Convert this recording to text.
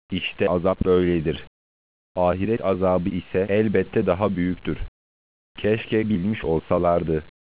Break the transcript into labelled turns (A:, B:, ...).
A: İşte azap böyledir. Ahiret azabı ise elbette daha büyüktür. Keşke bilmiş olsalardı.